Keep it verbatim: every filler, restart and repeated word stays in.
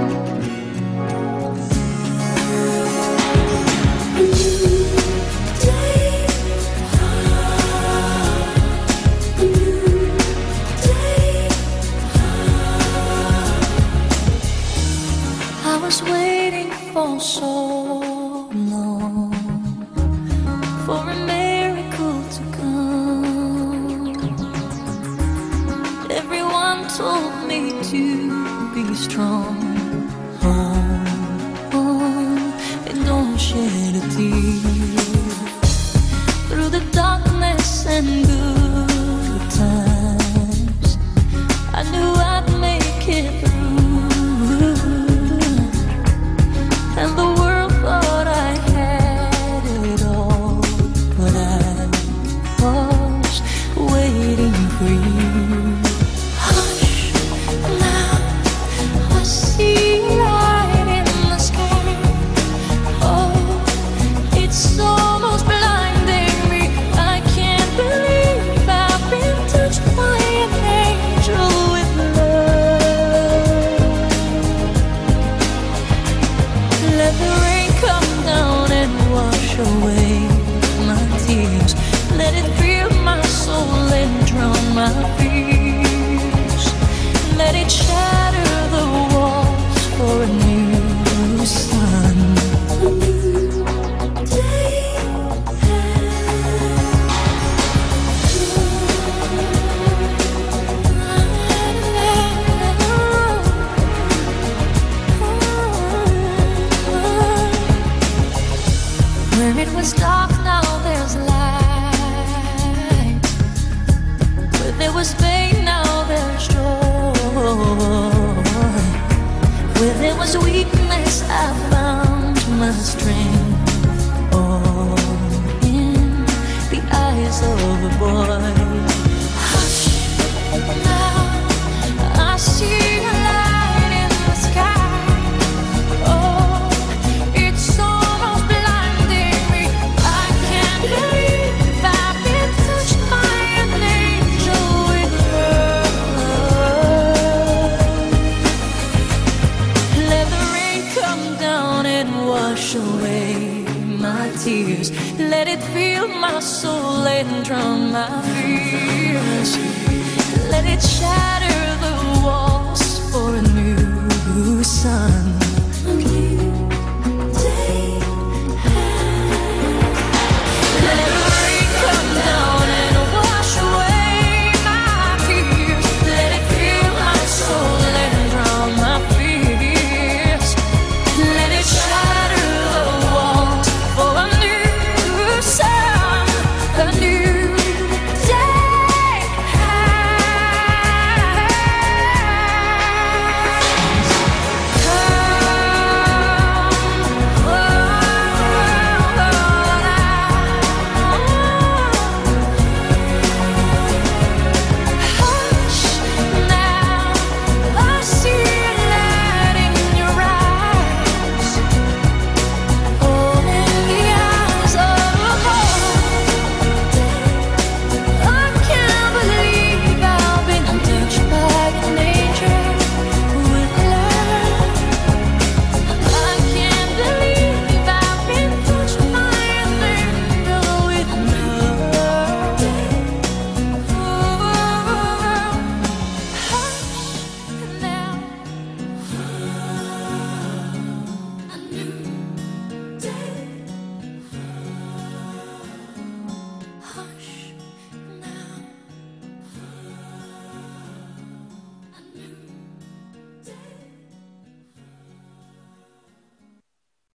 was waiting for so long for a miracle to come. Everyone told me to be strong. Oh, oh, and don't shed a tear. Through the darkness and good times, I knew I'd make it through. And the world thought I had it all, but I was waiting for you. Hush, now I see light in the sky. Oh, it's almost blinding me. I can't believe I've been touched by an angel with love. Let the rain come down and wash away my tears. Let it fill my soul and drown my fears. Let it shatter the walls for a new sun. A new day. Where it was dark, now there's light. Where there was pain, now there's joy. Where there was weakness, I found my strength. Oh, in the eyes of a boy. Hush, now I see a light in the sky. Oh, it's almost blinding me. I can't believe I've been touched by an angel with love. Let the rain come down and wash away my tears. Let it fill my soul and drown my fears. Let it shatter the walls for a